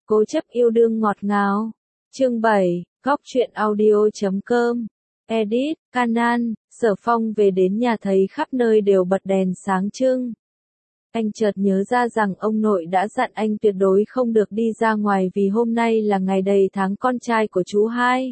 Cố chấp yêu đương ngọt ngào. Chương 7, Góc truyện audio.com. Edit, Canan, Sở Phong về đến nhà thấy khắp nơi đều bật đèn sáng trưng. Anh chợt nhớ ra rằng ông nội đã dặn anh tuyệt đối không được đi ra ngoài vì hôm nay là ngày đầy tháng con trai của chú hai.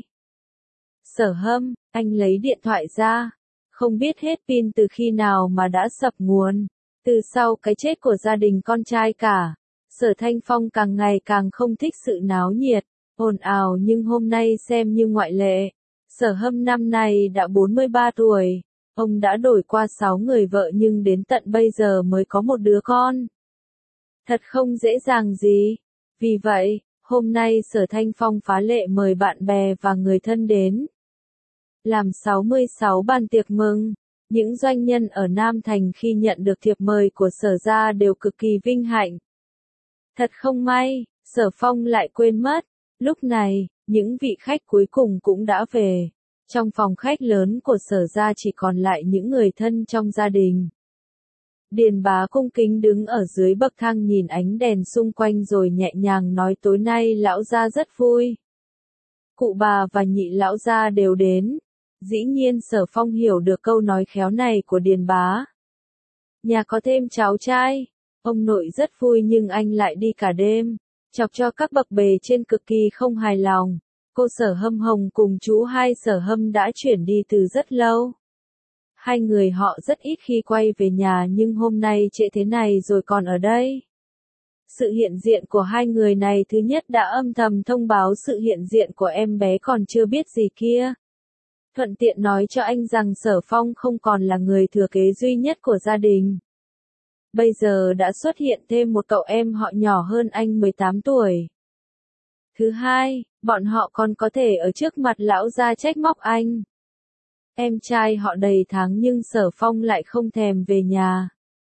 Sở Hâm, anh lấy điện thoại ra. Không biết hết pin từ khi nào mà đã sập nguồn. Từ sau cái chết của gia đình con trai cả, Sở Thanh Phong càng ngày càng không thích sự náo nhiệt, ồn ào nhưng hôm nay xem như ngoại lệ. Sở Hâm năm nay đã 43 tuổi, ông đã đổi qua 6 người vợ nhưng đến tận bây giờ mới có một đứa con. Thật không dễ dàng gì. Vì vậy, hôm nay Sở Thanh Phong phá lệ mời bạn bè và người thân đến. Làm 66 bàn tiệc mừng. Những doanh nhân ở Nam Thành khi nhận được thiệp mời của Sở gia đều cực kỳ vinh hạnh. Thật không may, Sở Phong lại quên mất. Lúc này, những vị khách cuối cùng cũng đã về. Trong phòng khách lớn của Sở gia chỉ còn lại những người thân trong gia đình. Điền Bá cung kính đứng ở dưới bậc thang nhìn ánh đèn xung quanh rồi nhẹ nhàng nói tối nay lão gia rất vui. Cụ bà và nhị lão gia đều đến. Dĩ nhiên Sở Phong hiểu được câu nói khéo này của Điền Bá. Nhà có thêm cháu trai, ông nội rất vui nhưng anh lại đi cả đêm, chọc cho các bậc bề trên cực kỳ không hài lòng. Cô Sở Hâm Hồng cùng chú hai Sở Hâm đã chuyển đi từ rất lâu. Hai người họ rất ít khi quay về nhà nhưng hôm nay trễ thế này rồi còn ở đây. Sự hiện diện của hai người này thứ nhất đã âm thầm thông báo sự hiện diện của em bé còn chưa biết gì kia. Thuận tiện nói cho anh rằng Sở Phong không còn là người thừa kế duy nhất của gia đình. Bây giờ đã xuất hiện thêm một cậu em họ nhỏ hơn anh 18 tuổi. Thứ hai, bọn họ còn có thể ở trước mặt lão gia trách móc anh. Em trai họ đầy tháng nhưng Sở Phong lại không thèm về nhà.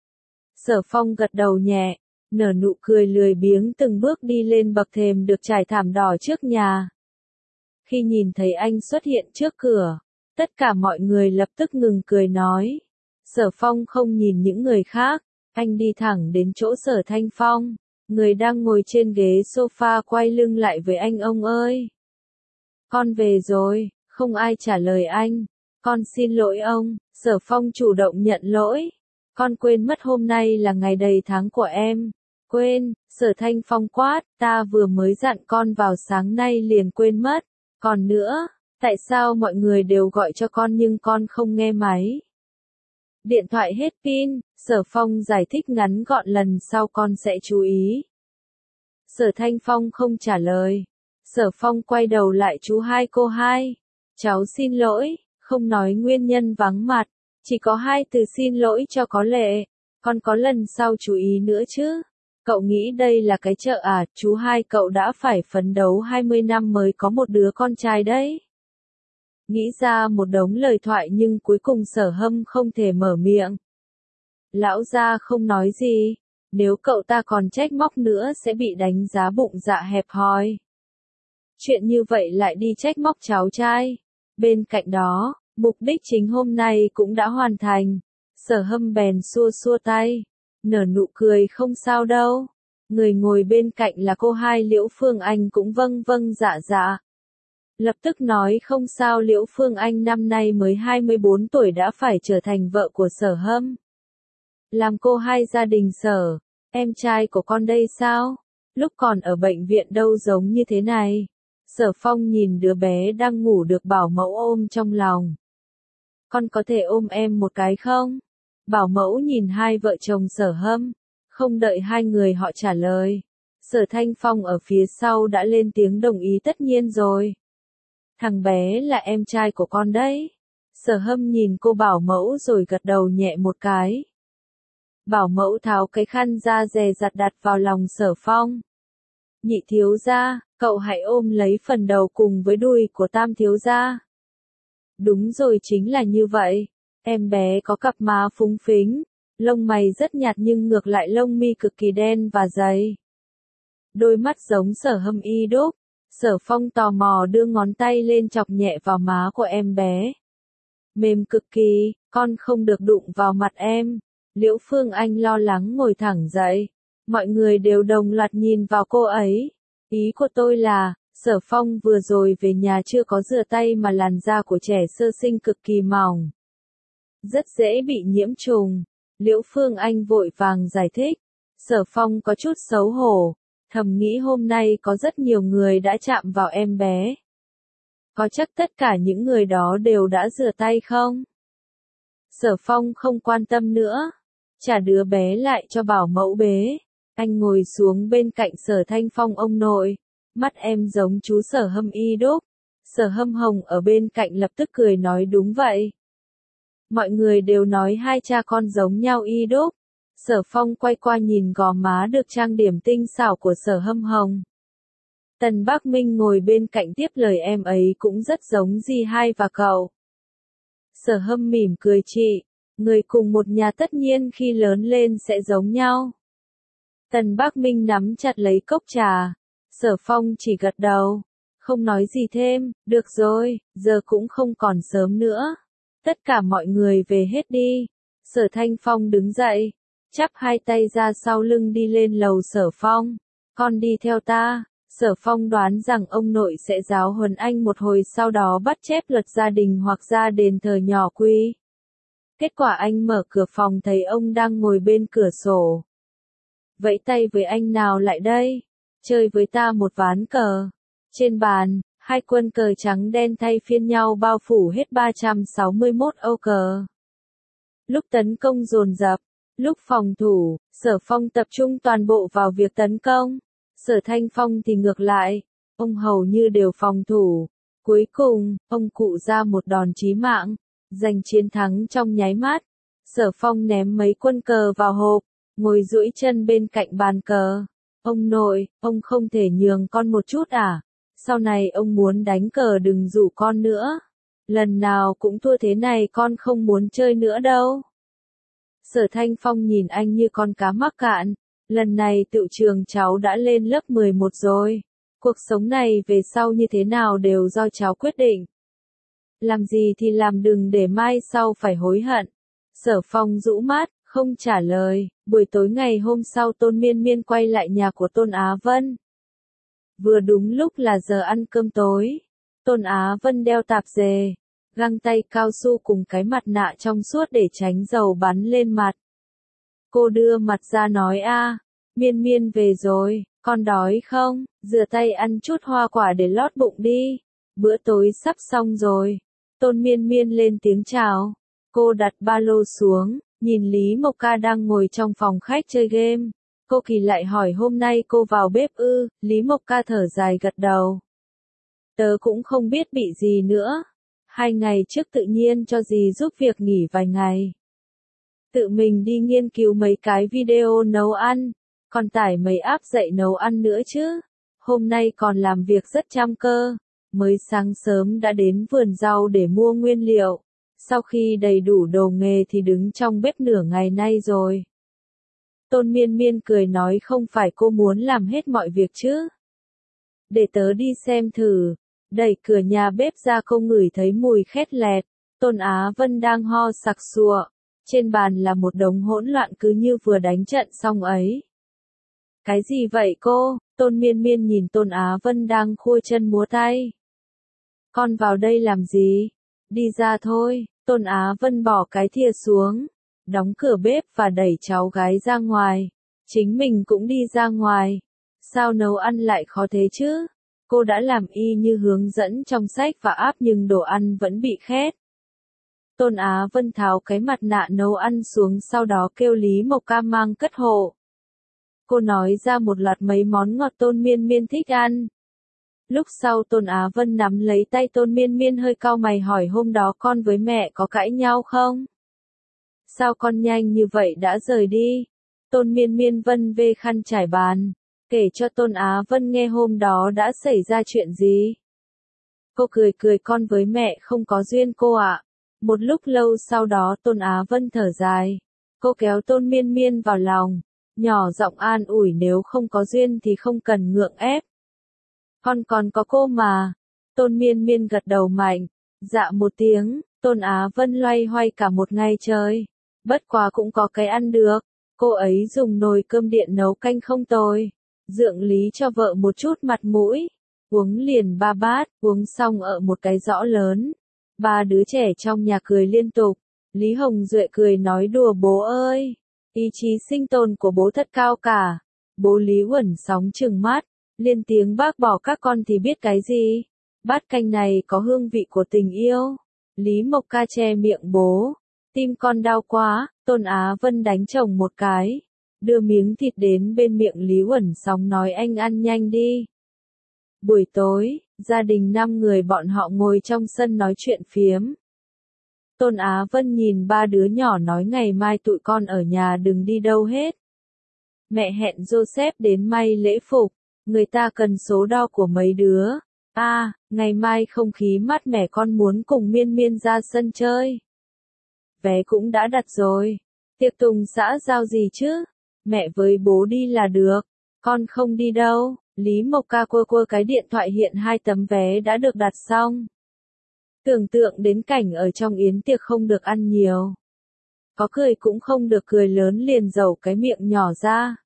Sở Phong gật đầu nhẹ, nở nụ cười lười biếng từng bước đi lên bậc thềm được trải thảm đỏ trước nhà. Khi nhìn thấy anh xuất hiện trước cửa, tất cả mọi người lập tức ngừng cười nói. Sở Phong không nhìn những người khác, anh đi thẳng đến chỗ Sở Thanh Phong, người đang ngồi trên ghế sofa quay lưng lại với anh. Ông ơi! Con về rồi, không ai trả lời anh. Con xin lỗi ông, Sở Phong chủ động nhận lỗi. Con quên mất hôm nay là ngày đầy tháng của em. Quên, Sở Thanh Phong quát, ta vừa mới dặn con vào sáng nay liền quên mất. Còn nữa, tại sao mọi người đều gọi cho con nhưng con không nghe máy? Điện thoại hết pin, Sở Phong giải thích ngắn gọn lần sau con sẽ chú ý. Sở Thanh Phong không trả lời. Sở Phong quay đầu lại chú hai cô hai. Cháu xin lỗi, không nói nguyên nhân vắng mặt, chỉ có hai từ xin lỗi cho có lệ. Con có lần sau chú ý nữa chứ? Cậu nghĩ đây là cái chợ à? Chú hai cậu đã phải phấn đấu 20 năm mới có một đứa con trai đấy. Nghĩ ra một đống lời thoại nhưng cuối cùng Sở Hâm không thể mở miệng. Lão gia không nói gì, nếu cậu ta còn trách móc nữa sẽ bị đánh giá bụng dạ hẹp hòi. Chuyện như vậy lại đi trách móc cháu trai. Bên cạnh đó, mục đích chính hôm nay cũng đã hoàn thành. Sở Hâm bèn xua xua tay, nở nụ cười không sao đâu. Người ngồi bên cạnh là cô hai Liễu Phương Anh cũng vâng vâng dạ dạ. Lập tức nói không sao. Liễu Phương Anh năm nay mới 24 tuổi đã phải trở thành vợ của Sở Hâm. Làm cô hai gia đình Sở, em trai của con đây sao? Lúc còn ở bệnh viện đâu giống như thế này. Sở Phong nhìn đứa bé đang ngủ được bảo mẫu ôm trong lòng. Con có thể ôm em một cái không? Bảo mẫu nhìn hai vợ chồng Sở Hâm, không đợi hai người họ trả lời. Sở Thanh Phong ở phía sau đã lên tiếng đồng ý. Tất nhiên rồi. Thằng bé là em trai của con đấy. Sở Hâm nhìn cô bảo mẫu rồi gật đầu nhẹ một cái. Bảo mẫu tháo cái khăn ra dè dặt đặt vào lòng Sở Phong. Nhị thiếu gia, cậu hãy ôm lấy phần đầu cùng với đùi của tam thiếu gia. Đúng rồi, chính là như vậy. Em bé có cặp má phúng phính, lông mày rất nhạt nhưng ngược lại lông mi cực kỳ đen và dày. Đôi mắt giống Sở Hâm y đúc. Sở Phong tò mò đưa ngón tay lên chọc nhẹ vào má của em bé. Mềm cực kỳ, con không được đụng vào mặt em. Liễu Phương Anh lo lắng ngồi thẳng dậy. Mọi người đều đồng loạt nhìn vào cô ấy. Ý của tôi là, Sở Phong vừa rồi về nhà chưa có rửa tay mà làn da của trẻ sơ sinh cực kỳ mỏng. Rất dễ bị nhiễm trùng. Liễu Phương Anh vội vàng giải thích. Sở Phong có chút xấu hổ, thầm nghĩ hôm nay có rất nhiều người đã chạm vào em bé. Có chắc tất cả những người đó đều đã rửa tay không? Sở Phong không quan tâm nữa. Trả đứa bé lại cho bảo mẫu bế. Anh ngồi xuống bên cạnh Sở Thanh Phong ông nội. Mắt em giống chú Sở Hâm y đúc. Sở Hâm Hồng ở bên cạnh lập tức cười nói đúng vậy. Mọi người đều nói hai cha con giống nhau y đúc. Sở Phong quay qua nhìn gò má được trang điểm tinh xảo của Sở Hâm Hồng. Tần Bắc Minh ngồi bên cạnh tiếp lời em ấy cũng rất giống dì hai và cậu. Sở Hâm mỉm cười chị, người cùng một nhà tất nhiên khi lớn lên sẽ giống nhau. Tần Bắc Minh nắm chặt lấy cốc trà. Sở Phong chỉ gật đầu, không nói gì thêm, được rồi, giờ cũng không còn sớm nữa. Tất cả mọi người về hết đi. Sở Thanh Phong đứng dậy, chắp hai tay ra sau lưng đi lên lầu Sở Phong. Con đi theo ta. Sở Phong đoán rằng ông nội sẽ giáo huấn anh một hồi sau đó bắt chép luật gia đình hoặc ra đền thờ nhỏ quy. Kết quả anh mở cửa phòng thấy ông đang ngồi bên cửa sổ. Vẫy tay với anh nào lại đây, chơi với ta một ván cờ. Trên bàn, hai quân cờ trắng đen thay phiên nhau bao phủ hết 361 ô cờ. Lúc tấn công dồn dập, lúc phòng thủ, Sở Phong tập trung toàn bộ vào việc tấn công. Sở Thanh Phong thì ngược lại, ông hầu như đều phòng thủ. Cuối cùng, ông cụ ra một đòn chí mạng, giành chiến thắng trong nháy mắt. Sở Phong ném mấy quân cờ vào hộp, ngồi duỗi chân bên cạnh bàn cờ. Ông nội, ông không thể nhường con một chút à? Sau này ông muốn đánh cờ đừng rủ con nữa. Lần nào cũng thua thế này con không muốn chơi nữa đâu. Sở Thanh Phong nhìn anh như con cá mắc cạn. Lần này tựu trường cháu đã lên lớp 11 rồi. Cuộc sống này về sau như thế nào đều do cháu quyết định. Làm gì thì làm đừng để mai sau phải hối hận. Sở Phong rũ mắt, không trả lời. Buổi tối ngày hôm sau Tôn Miên Miên quay lại nhà của Tôn Á Vân. Vừa đúng lúc là giờ ăn cơm tối. Tôn Á Vân đeo tạp dề, găng tay cao su cùng cái mặt nạ trong suốt để tránh dầu bắn lên mặt. Cô đưa mặt ra nói Miên Miên về rồi, con đói không? Rửa tay ăn chút hoa quả để lót bụng đi. Bữa tối sắp xong rồi. Tôn Miên Miên lên tiếng chào. Cô đặt ba lô xuống, nhìn Lý Mộc Ca đang ngồi trong phòng khách chơi game. Cô kỳ lại hỏi hôm nay cô vào bếp ư? Lý Mộc Ca thở dài gật đầu. Tớ cũng không biết bị gì nữa. 2 ngày trước tự nhiên cho dì giúp việc nghỉ vài ngày. Tự mình đi nghiên cứu mấy cái video nấu ăn, còn tải mấy app dạy nấu ăn nữa chứ. Hôm nay còn làm việc rất chăm cơ, mới sáng sớm đã đến vườn rau để mua nguyên liệu. Sau khi đầy đủ đồ nghề thì đứng trong bếp nửa ngày nay rồi. Tôn Miên Miên cười nói không phải cô muốn làm hết mọi việc chứ. Để tớ đi xem thử. Đẩy cửa nhà bếp ra cô ngửi thấy mùi khét lẹt. Tôn Á Vân đang ho sặc sụa. Trên bàn là một đống hỗn loạn cứ như vừa đánh trận xong ấy. Cái gì vậy cô? Tôn Miên Miên nhìn Tôn Á Vân đang khua chân múa tay. Con vào đây làm gì? Đi ra thôi. Tôn Á Vân bỏ cái thìa xuống, đóng cửa bếp và đẩy cháu gái ra ngoài. Chính mình cũng đi ra ngoài. Sao nấu ăn lại khó thế chứ? Cô đã làm y như hướng dẫn trong sách và app nhưng đồ ăn vẫn bị khét. Tôn Á Vân tháo cái mặt nạ nấu ăn xuống sau đó kêu Lý Mộc Ca mang cất hộ. Cô nói ra một loạt mấy món ngọt Tôn Miên Miên thích ăn. Lúc sau Tôn Á Vân nắm lấy tay Tôn Miên Miên hơi cau mày hỏi hôm đó con với mẹ có cãi nhau không? Sao con nhanh như vậy đã rời đi? Tôn Miên Miên vân vê khăn trải bàn, kể cho Tôn Á Vân nghe hôm đó đã xảy ra chuyện gì. Cô cười cười con với mẹ không có duyên cô ạ. Một lúc lâu sau đó Tôn Á Vân thở dài. Cô kéo Tôn Miên Miên vào lòng, nhỏ giọng an ủi nếu không có duyên thì không cần ngượng ép. Con còn có cô mà. Tôn Miên Miên gật đầu mạnh, dạ một tiếng. Tôn Á Vân loay hoay cả một ngày trời. Bất quá cũng có cái ăn được. Cô ấy dùng nồi cơm điện nấu canh không tồi. Dượng Lý cho vợ một chút mặt mũi. Uống liền 3 bát, uống xong ở một cái giõ lớn. 3 đứa trẻ trong nhà cười liên tục. Lý Hồng Duệ cười nói đùa bố ơi. Ý chí sinh tồn của bố thật cao cả. Bố Lý Uẩn sóng trừng mắt. Liên tiếng bác bỏ các con thì biết cái gì. Bát canh này có hương vị của tình yêu. Lý Mộc Ca che miệng bố. Tim con đau quá. Tôn Á Vân đánh chồng một cái. Đưa miếng thịt đến bên miệng Lý Uẩn sóng nói anh ăn nhanh đi. Buổi tối, gia đình 5 người bọn họ ngồi trong sân nói chuyện phiếm. Tôn Á Vân nhìn 3 đứa nhỏ nói ngày mai tụi con ở nhà đừng đi đâu hết. Mẹ hẹn Joseph đến may lễ phục, người ta cần số đo của mấy đứa. Ngày mai không khí mát mẻ con muốn cùng Miên Miên ra sân chơi. Vé cũng đã đặt rồi. Tiệc tùng xã giao gì chứ? Mẹ với bố đi là được. Con không đi đâu. Lý Mộc Ca quơ cái điện thoại hiện 2 tấm vé đã được đặt xong. Tưởng tượng đến cảnh ở trong yến tiệc không được ăn nhiều. Có cười cũng không được cười lớn liền dầu cái miệng nhỏ ra.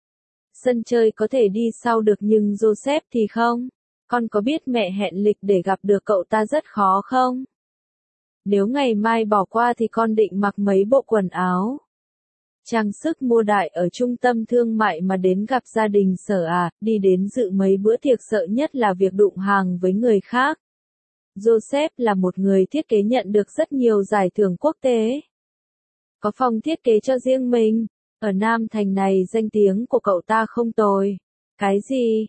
Sân chơi có thể đi sau được nhưng Joseph thì không. Con có biết mẹ hẹn lịch để gặp được cậu ta rất khó không? Nếu ngày mai bỏ qua thì con định mặc mấy bộ quần áo. Trang sức mua đại ở trung tâm thương mại mà đến gặp gia đình Sở đi đến dự mấy bữa tiệc sợ nhất là việc đụng hàng với người khác. Joseph là một người thiết kế nhận được rất nhiều giải thưởng quốc tế. Có phòng thiết kế cho riêng mình. Ở Nam Thành này danh tiếng của cậu ta không tồi. Cái gì?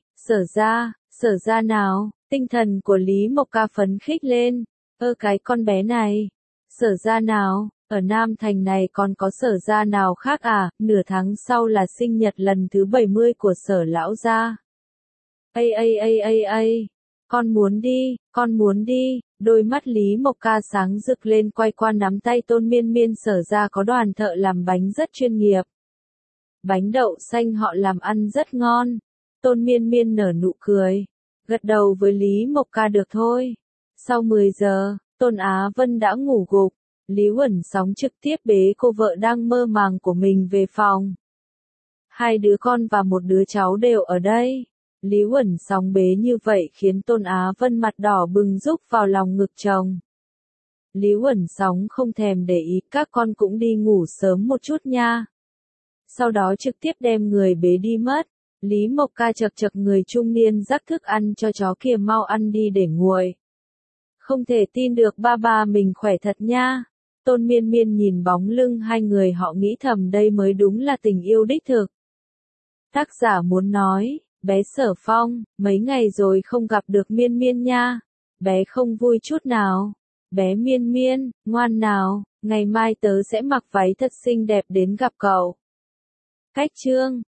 Sở ra nào? Tinh thần của Lý Mộc Ca phấn khích lên. Cái con bé này. Sở ra nào? Ở Nam Thành này còn có sở ra nào khác à? Nửa tháng sau là sinh nhật lần thứ 70 của Sở lão gia. Con muốn đi. Đôi mắt Lý Mộc Ca sáng rực lên quay qua nắm tay Tôn Miên Miên. Sở ra có đoàn thợ làm bánh rất chuyên nghiệp. Bánh đậu xanh họ làm ăn rất ngon. Tôn Miên Miên nở nụ cười. Gật đầu với Lý Mộc Ca được thôi. Sau 10 giờ, Tôn Á Vân đã ngủ gục. Lý Uẩn sóng trực tiếp bế cô vợ đang mơ màng của mình về phòng. 2 đứa con và 1 đứa cháu đều ở đây. Lý Uẩn sóng bế như vậy khiến Tôn Á Vân mặt đỏ bừng rúc vào lòng ngực chồng. Lý Uẩn sóng không thèm để ý, các con cũng đi ngủ sớm một chút nha. Sau đó trực tiếp đem người bế đi mất. Lý Mộc Ca chật người trung niên rắc thức ăn cho chó kia mau ăn đi để nguội. Không thể tin được ba mình khỏe thật nha. Tôn Miên Miên nhìn bóng lưng 2 người họ nghĩ thầm đây mới đúng là tình yêu đích thực. Tác giả muốn nói, bé Sở Phong, mấy ngày rồi không gặp được Miên Miên nha. Bé không vui chút nào. Bé Miên Miên, ngoan nào, ngày mai tớ sẽ mặc váy thật xinh đẹp đến gặp cậu. Cách chương